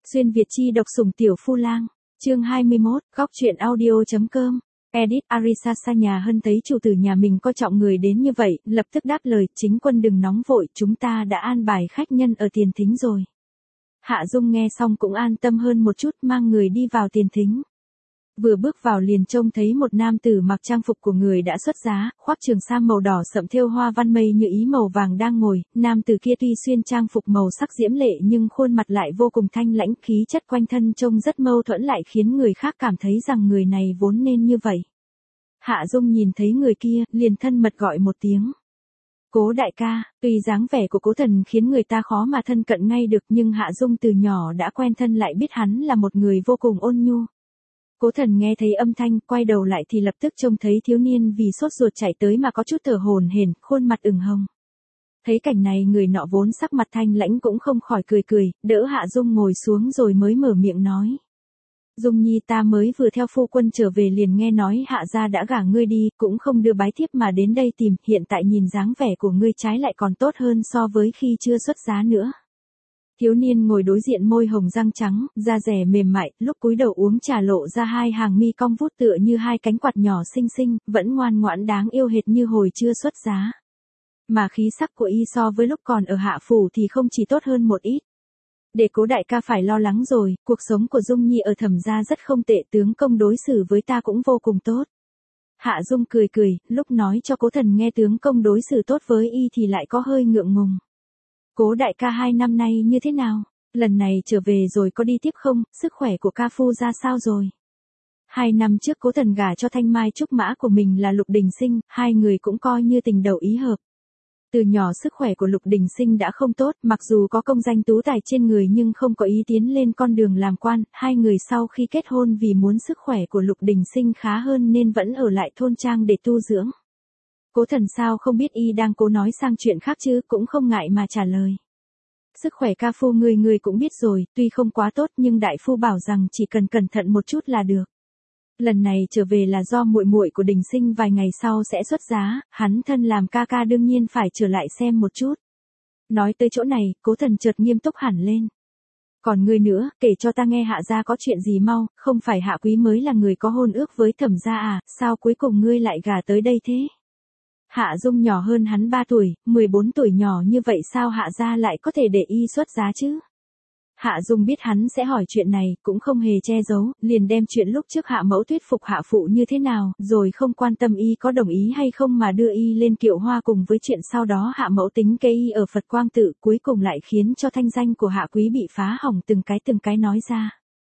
Xuyên Việt chi độc sủng tiểu phu lang. Chương 21, góc truyện audio.com. Edit Arisa xa nhà Hân thấy chủ tử nhà mình coi trọng người đến như vậy, lập tức đáp lời, chính quân đừng nóng vội, chúng ta đã an bài khách nhân ở tiền thính rồi. Hạ Dung nghe xong cũng an tâm hơn một chút, mang người đi vào tiền thính. Vừa bước vào liền trông thấy một nam tử mặc trang phục của người đã xuất giá, khoác trường sam màu đỏ sậm thêu hoa văn mây như ý màu vàng đang ngồi. Nam tử kia tuy xuyên trang phục màu sắc diễm lệ nhưng khuôn mặt lại vô cùng thanh lãnh, khí chất quanh thân trông rất mâu thuẫn, lại khiến người khác cảm thấy rằng người này vốn nên như vậy. Hạ Dung nhìn thấy người kia, liền thân mật gọi một tiếng. Cố đại ca. Tuy dáng vẻ của Cố Thần khiến người ta khó mà thân cận ngay được, nhưng Hạ Dung từ nhỏ đã quen thân, lại biết hắn là một người vô cùng ôn nhu. Cố Thần nghe thấy âm thanh, quay đầu lại thì lập tức trông thấy thiếu niên vì sốt ruột chạy tới mà có chút thở hổn hển, khuôn mặt ửng hồng. Thấy cảnh này, người nọ vốn sắc mặt thanh lãnh cũng không khỏi cười, đỡ Hạ Dung ngồi xuống rồi mới mở miệng nói. Dung Nhi, ta mới vừa theo phu quân trở về liền nghe nói Hạ gia đã gả ngươi đi, cũng không đưa bái thiếp mà đến đây tìm, hiện tại nhìn dáng vẻ của ngươi trái lại còn tốt hơn so với khi chưa xuất giá nữa. Thiếu niên ngồi đối diện, môi hồng răng trắng, da dẻ mềm mại, lúc cúi đầu uống trà lộ ra hai hàng mi cong vút tựa như hai cánh quạt nhỏ xinh xinh, vẫn ngoan ngoãn đáng yêu hệt như hồi chưa xuất giá. Mà khí sắc của y so với lúc còn ở Hạ phủ thì không chỉ tốt hơn một ít. Để Cố đại ca phải lo lắng rồi, cuộc sống của Dung Nhi ở Thẩm gia rất không tệ, tướng công đối xử với ta cũng vô cùng tốt. Hạ Dung cười, lúc nói cho Cố Thần nghe tướng công đối xử tốt với y thì lại có hơi ngượng ngùng. Cố đại ca 2 năm nay như thế nào? Lần này trở về rồi có đi tiếp không? Sức khỏe của ca phu ra sao rồi? 2 năm trước Cố Thần gả cho thanh mai trúc mã của mình là Lục Đình Sinh, hai người cũng coi như tình đầu ý hợp. Từ nhỏ sức khỏe của Lục Đình Sinh đã không tốt, mặc dù có công danh tú tài trên người nhưng không có ý tiến lên con đường làm quan. Hai người sau khi kết hôn vì muốn sức khỏe của Lục Đình Sinh khá hơn nên vẫn ở lại thôn trang để tu dưỡng. Cố Thần sao không biết y đang cố nói sang chuyện khác chứ, cũng không ngại mà trả lời. Sức khỏe ca phu người cũng biết rồi, tuy không quá tốt nhưng đại phu bảo rằng chỉ cần cẩn thận một chút là được. Lần này trở về là do muội muội của Đình Sinh vài ngày sau sẽ xuất giá, hắn thân làm ca ca đương nhiên phải trở lại xem một chút. Nói tới chỗ này, Cố Thần chợt nghiêm túc hẳn lên. Còn ngươi nữa, kể cho ta nghe Hạ gia có chuyện gì mau, không phải Hạ Quý mới là người có hôn ước với Thẩm gia à, sao cuối cùng ngươi lại gả tới đây thế? Hạ Dung nhỏ hơn hắn 3 tuổi, 14 tuổi, nhỏ như vậy sao Hạ gia lại có thể để y xuất giá chứ? Hạ Dung biết hắn sẽ hỏi chuyện này, cũng không hề che giấu, liền đem chuyện lúc trước Hạ mẫu thuyết phục Hạ phụ như thế nào, rồi không quan tâm y có đồng ý hay không mà đưa y lên kiệu hoa, cùng với chuyện sau đó Hạ mẫu tính kế y ở Phật Quang Tự, cuối cùng lại khiến cho thanh danh của Hạ Quý bị phá hỏng từng cái nói ra.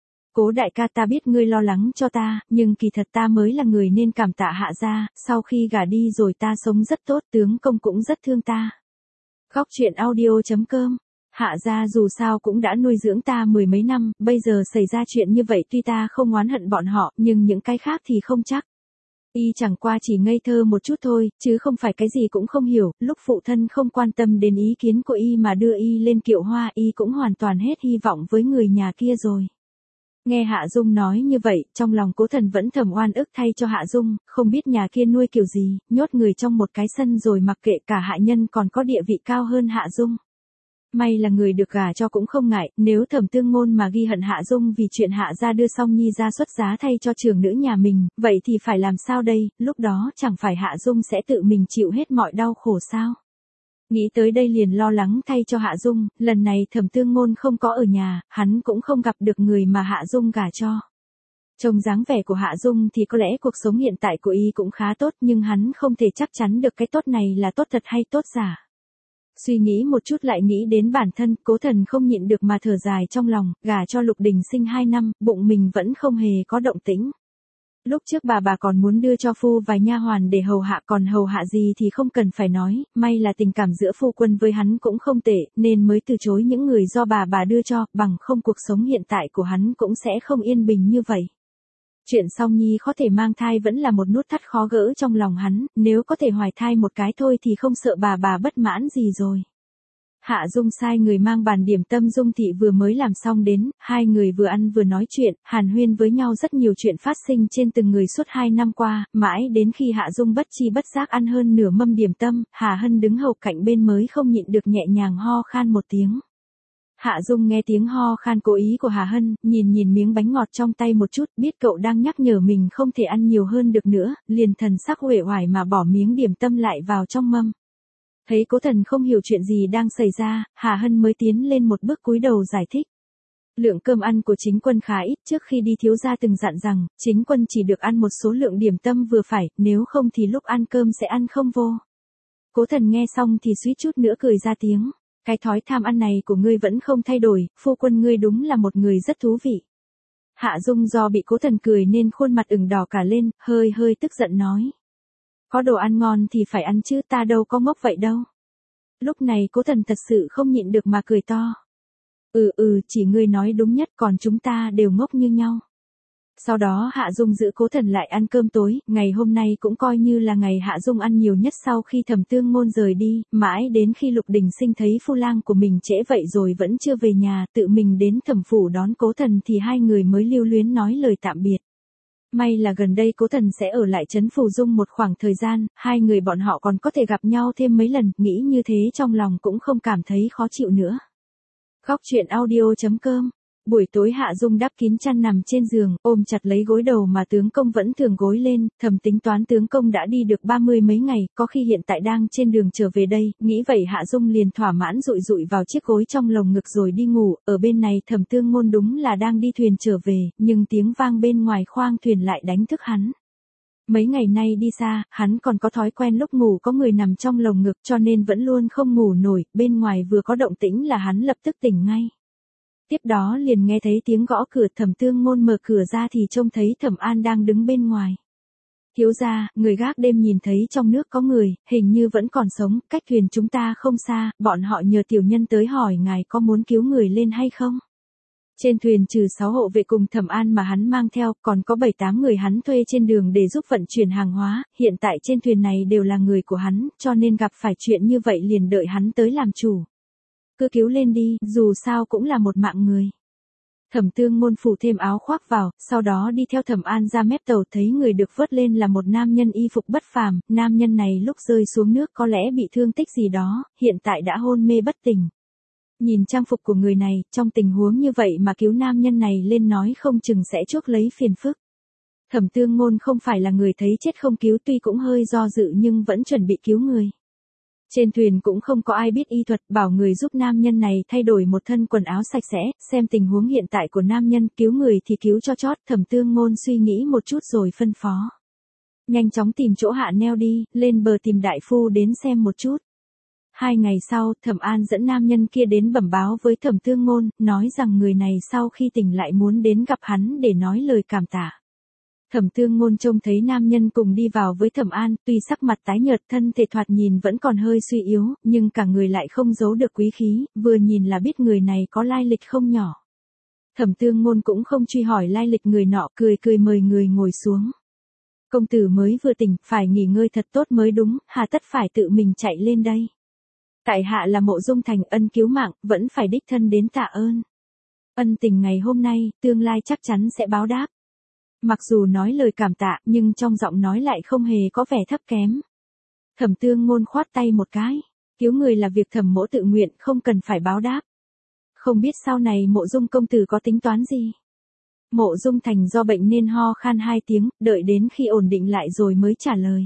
Cố đại ca, ta biết ngươi lo lắng cho ta, nhưng kỳ thật ta mới là người nên cảm tạ Hạ gia, sau khi gả đi rồi ta sống rất tốt, tướng công cũng rất thương ta. Góc truyện audio.com. Hạ gia dù sao cũng đã nuôi dưỡng ta 10 mấy năm, bây giờ xảy ra chuyện như vậy tuy ta không oán hận bọn họ, nhưng những cái khác thì không chắc. Y chẳng qua chỉ ngây thơ một chút thôi, chứ không phải cái gì cũng không hiểu, lúc phụ thân không quan tâm đến ý kiến của y mà đưa y lên kiệu hoa, y cũng hoàn toàn hết hy vọng với người nhà kia rồi. Nghe Hạ Dung nói như vậy, trong lòng Cố Thần vẫn thầm oan ức thay cho Hạ Dung, không biết nhà kia nuôi kiểu gì, nhốt người trong một cái sân rồi mặc kệ cả hạ nhân còn có địa vị cao hơn Hạ Dung. May là người được gả cho cũng không ngại, nếu Thẩm Tương Ngôn mà ghi hận Hạ Dung vì chuyện Hạ gia đưa Song Nhi ra xuất giá thay cho trưởng nữ nhà mình, vậy thì phải làm sao đây, lúc đó chẳng phải Hạ Dung sẽ tự mình chịu hết mọi đau khổ sao? Nghĩ tới đây liền lo lắng thay cho Hạ Dung, lần này Thẩm Tương Ngôn không có ở nhà, hắn cũng không gặp được người mà Hạ Dung gả cho. Trông dáng vẻ của Hạ Dung thì có lẽ cuộc sống hiện tại của y cũng khá tốt, nhưng hắn không thể chắc chắn được cái tốt này là tốt thật hay tốt giả. Suy nghĩ một chút lại nghĩ đến bản thân, Cố Thần không nhịn được mà thở dài trong lòng, gả cho Lục Đình Sinh 2 năm, bụng mình vẫn không hề có động tĩnh. Lúc trước bà còn muốn đưa cho phu vài nha hoàn để hầu hạ, còn hầu hạ gì thì không cần phải nói, may là tình cảm giữa phu quân với hắn cũng không tệ, nên mới từ chối những người do bà đưa cho, bằng không cuộc sống hiện tại của hắn cũng sẽ không yên bình như vậy. Chuyện Song Nhi có thể mang thai vẫn là một nút thắt khó gỡ trong lòng hắn, nếu có thể hoài thai một cái thôi thì không sợ bà bất mãn gì rồi. Hạ Dung sai người mang bàn điểm tâm Dung thị vừa mới làm xong đến, hai người vừa ăn vừa nói chuyện, hàn huyên với nhau rất nhiều chuyện phát sinh trên từng người suốt 2 năm qua, mãi đến khi Hạ Dung bất chi bất giác ăn hơn nửa mâm điểm tâm, Hà Hân đứng hầu cạnh bên mới không nhịn được nhẹ nhàng ho khan một tiếng. Hạ Dung nghe tiếng ho khan cố ý của Hà Hân, nhìn miếng bánh ngọt trong tay một chút, biết cậu đang nhắc nhở mình không thể ăn nhiều hơn được nữa, liền thần sắc uể oải mà bỏ miếng điểm tâm lại vào trong mâm. Thấy Cố Thần không hiểu chuyện gì đang xảy ra, Hà Hân mới tiến lên một bước cúi đầu giải thích. Lượng cơm ăn của Chính Quân khá ít, trước khi đi thiếu gia từng dặn rằng, Chính Quân chỉ được ăn một số lượng điểm tâm vừa phải, nếu không thì lúc ăn cơm sẽ ăn không vô. Cố Thần nghe xong thì suýt chút nữa cười ra tiếng. Cái thói tham ăn này của ngươi vẫn không thay đổi, phu quân ngươi đúng là một người rất thú vị. Hạ Dung do bị Cố Thần cười nên khuôn mặt ửng đỏ cả lên, hơi tức giận nói. Có đồ ăn ngon thì phải ăn chứ, ta đâu có ngốc vậy đâu. Lúc này Cố Thần thật sự không nhịn được mà cười to. Chỉ ngươi nói đúng nhất, còn chúng ta đều ngốc như nhau. Sau đó Hạ Dung giữ Cố Thần lại ăn cơm tối, ngày hôm nay cũng coi như là ngày Hạ Dung ăn nhiều nhất sau khi Thẩm Tương Ngôn rời đi, mãi đến khi Lục Đình Sinh thấy phu lang của mình trễ vậy rồi vẫn chưa về nhà, tự mình đến Thẩm phủ đón Cố Thần thì hai người mới lưu luyến nói lời tạm biệt. May là gần đây Cố Thần sẽ ở lại trấn Phù Dung một khoảng thời gian, hai người bọn họ còn có thể gặp nhau thêm mấy lần, nghĩ như thế trong lòng cũng không cảm thấy khó chịu nữa. Góc truyện audio.com. Buổi tối Hạ Dung đắp kín chăn nằm trên giường, ôm chặt lấy gối đầu mà tướng công vẫn thường gối lên, thầm tính toán tướng công đã đi được 30 mấy ngày, có khi hiện tại đang trên đường trở về đây, nghĩ vậy Hạ Dung liền thỏa mãn dụi vào chiếc gối trong lồng ngực rồi đi ngủ, ở bên này Thẩm Tương Ngôn đúng là đang đi thuyền trở về, nhưng tiếng vang bên ngoài khoang thuyền lại đánh thức hắn. Mấy ngày nay đi xa, hắn còn có thói quen lúc ngủ có người nằm trong lồng ngực cho nên vẫn luôn không ngủ nổi, bên ngoài vừa có động tĩnh là hắn lập tức tỉnh ngay. Tiếp đó liền nghe thấy tiếng gõ cửa, Thẩm Tương Ngôn mở cửa ra thì trông thấy Thẩm An đang đứng bên ngoài. Thiếu gia, người gác đêm nhìn thấy trong nước có người, hình như vẫn còn sống, cách thuyền chúng ta không xa, bọn họ nhờ tiểu nhân tới hỏi ngài có muốn cứu người lên hay không. Trên thuyền trừ 6 hộ vệ cùng Thẩm An mà hắn mang theo, còn có 7-8 người hắn thuê trên đường để giúp vận chuyển hàng hóa, hiện tại trên thuyền này đều là người của hắn, cho nên gặp phải chuyện như vậy liền đợi hắn tới làm chủ. Cứ cứu lên đi, dù sao cũng là một mạng người. Thẩm Tương Ngôn phủ thêm áo khoác vào, sau đó đi theo Thẩm An ra mép tàu, thấy người được vớt lên là một nam nhân y phục bất phàm, nam nhân này lúc rơi xuống nước có lẽ bị thương tích gì đó, hiện tại đã hôn mê bất tỉnh. Nhìn trang phục của người này, trong tình huống như vậy mà cứu nam nhân này lên nói không chừng sẽ chuốc lấy phiền phức. Thẩm Tương Ngôn không phải là người thấy chết không cứu, tuy cũng hơi do dự nhưng vẫn chuẩn bị cứu người. Trên thuyền cũng không có ai biết y thuật, bảo người giúp nam nhân này thay đổi một thân quần áo sạch sẽ, xem tình huống hiện tại của nam nhân, cứu người thì cứu cho chót. Thẩm Tương Ngôn suy nghĩ một chút rồi phân phó. Nhanh chóng tìm chỗ hạ neo đi, lên bờ tìm đại phu đến xem một chút. 2 ngày sau, Thẩm An dẫn nam nhân kia đến bẩm báo với Thẩm Tương Ngôn, nói rằng người này sau khi tỉnh lại muốn đến gặp hắn để nói lời cảm tạ. Thẩm Tương Ngôn trông thấy nam nhân cùng đi vào với Thẩm An, tuy sắc mặt tái nhợt, thân thể thoạt nhìn vẫn còn hơi suy yếu, nhưng cả người lại không giấu được quý khí, vừa nhìn là biết người này có lai lịch không nhỏ. Thẩm Tương Ngôn cũng không truy hỏi lai lịch người nọ, cười mời người ngồi xuống. Công tử mới vừa tỉnh, phải nghỉ ngơi thật tốt mới đúng, hà tất phải tự mình chạy lên đây. Tại hạ là Mộ Dung Thành, ân cứu mạng, vẫn phải đích thân đến tạ ơn. Ân tình ngày hôm nay, tương lai chắc chắn sẽ báo đáp. Mặc dù nói lời cảm tạ, nhưng trong giọng nói lại không hề có vẻ thấp kém. Thẩm Tương Ngôn khoát tay một cái. Cứu người là việc Thẩm mỗ tự nguyện, không cần phải báo đáp. Không biết sau này Mộ Dung công tử có tính toán gì? Mộ Dung Thành do bệnh nên ho khan 2 tiếng, đợi đến khi ổn định lại rồi mới trả lời.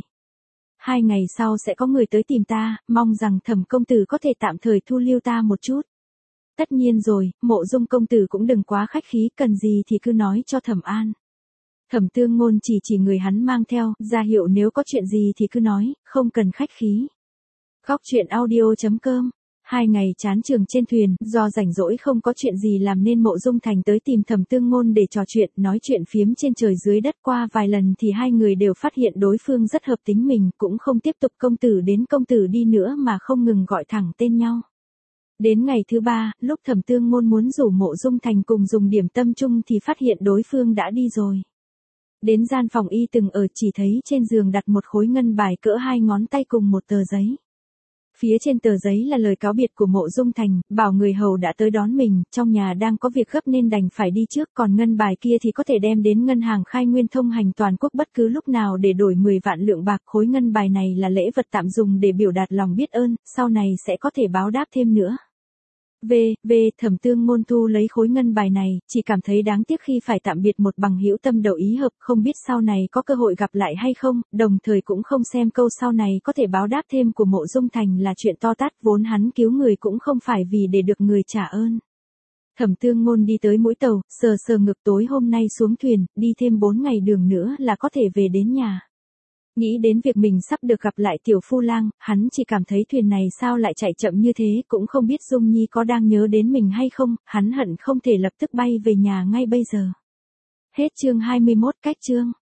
2 ngày sau sẽ có người tới tìm ta, mong rằng Thẩm công tử có thể tạm thời thu lưu ta một chút. Tất nhiên rồi, Mộ Dung công tử cũng đừng quá khách khí, cần gì thì cứ nói cho Thẩm An. Thẩm Tương Ngôn chỉ người hắn mang theo, ra hiệu nếu có chuyện gì thì cứ nói, không cần khách khí. Góc truyện audio.com. 2 ngày chán trường trên thuyền, do rảnh rỗi không có chuyện gì làm nên Mộ Dung Thành tới tìm Thẩm Tương Ngôn để trò chuyện, nói chuyện phiếm trên trời dưới đất. Qua vài lần thì hai người đều phát hiện đối phương rất hợp tính mình, cũng không tiếp tục công tử đến công tử đi nữa mà không ngừng gọi thẳng tên nhau. Đến ngày thứ 3, lúc Thẩm Tương Ngôn muốn rủ Mộ Dung Thành cùng dùng điểm tâm chung thì phát hiện đối phương đã đi rồi. Đến gian phòng y từng ở, chỉ thấy trên giường đặt một khối ngân bài cỡ 2 ngón tay cùng một tờ giấy. Phía trên tờ giấy là lời cáo biệt của Mộ Dung Thành, bảo người hầu đã tới đón mình, trong nhà đang có việc gấp nên đành phải đi trước, còn ngân bài kia thì có thể đem đến ngân hàng Khai Nguyên thông hành toàn quốc bất cứ lúc nào để đổi 10 vạn lượng bạc. Khối ngân bài này là lễ vật tạm dùng để biểu đạt lòng biết ơn, sau này sẽ có thể báo đáp thêm nữa. Thẩm Tương Ngôn thu lấy khối ngân bài này, chỉ cảm thấy đáng tiếc khi phải tạm biệt một bằng hữu tâm đầu ý hợp, không biết sau này có cơ hội gặp lại hay không, đồng thời cũng không xem câu sau này có thể báo đáp thêm của Mộ Dung Thành là chuyện to tát, vốn hắn cứu người cũng không phải vì để được người trả ơn. Thẩm Tương Ngôn đi tới mũi tàu, sờ sờ ngực, tối hôm nay xuống thuyền, đi thêm 4 ngày đường nữa là có thể về đến nhà. Nghĩ đến việc mình sắp được gặp lại Tiểu Phu Lang, hắn chỉ cảm thấy thuyền này sao lại chạy chậm như thế, cũng không biết Dung Nhi có đang nhớ đến mình hay không, hắn hận không thể lập tức bay về nhà ngay bây giờ. Hết chương 21, cách chương.